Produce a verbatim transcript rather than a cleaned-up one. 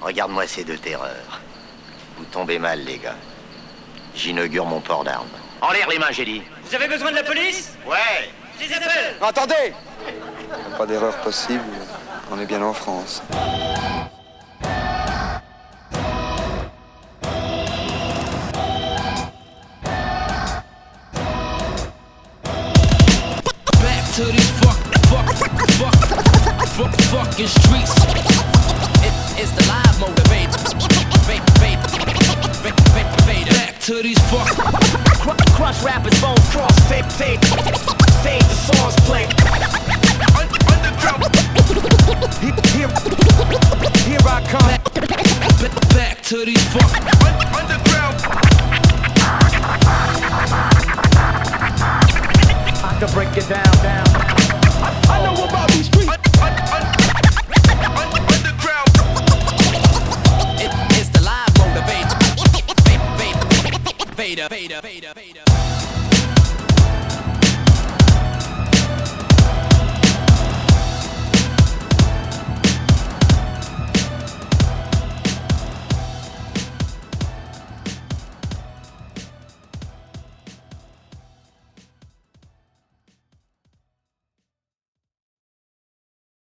Regarde-moi ces deux terreurs. Vous tombez mal, les gars. J'inaugure mon port d'armes. En l'air les mains, j'ai dit. Vous avez besoin de la police? Ouais. Je les appelle. Attendez! Pas d'erreur possible, on est bien en France. To these fuck, fuck, fuck, fuck, fucking streets. It, it's the live motivator. Back to these fuck. Crush rappers, bones cross, fade, fade, fade. The songs play. Underground. Here, here, here I come. Back to these fuck. Underground. I can break it down, down. I know about these streets. Underground. It, it's the live motivator. Vader, Vader, Vader, Vader.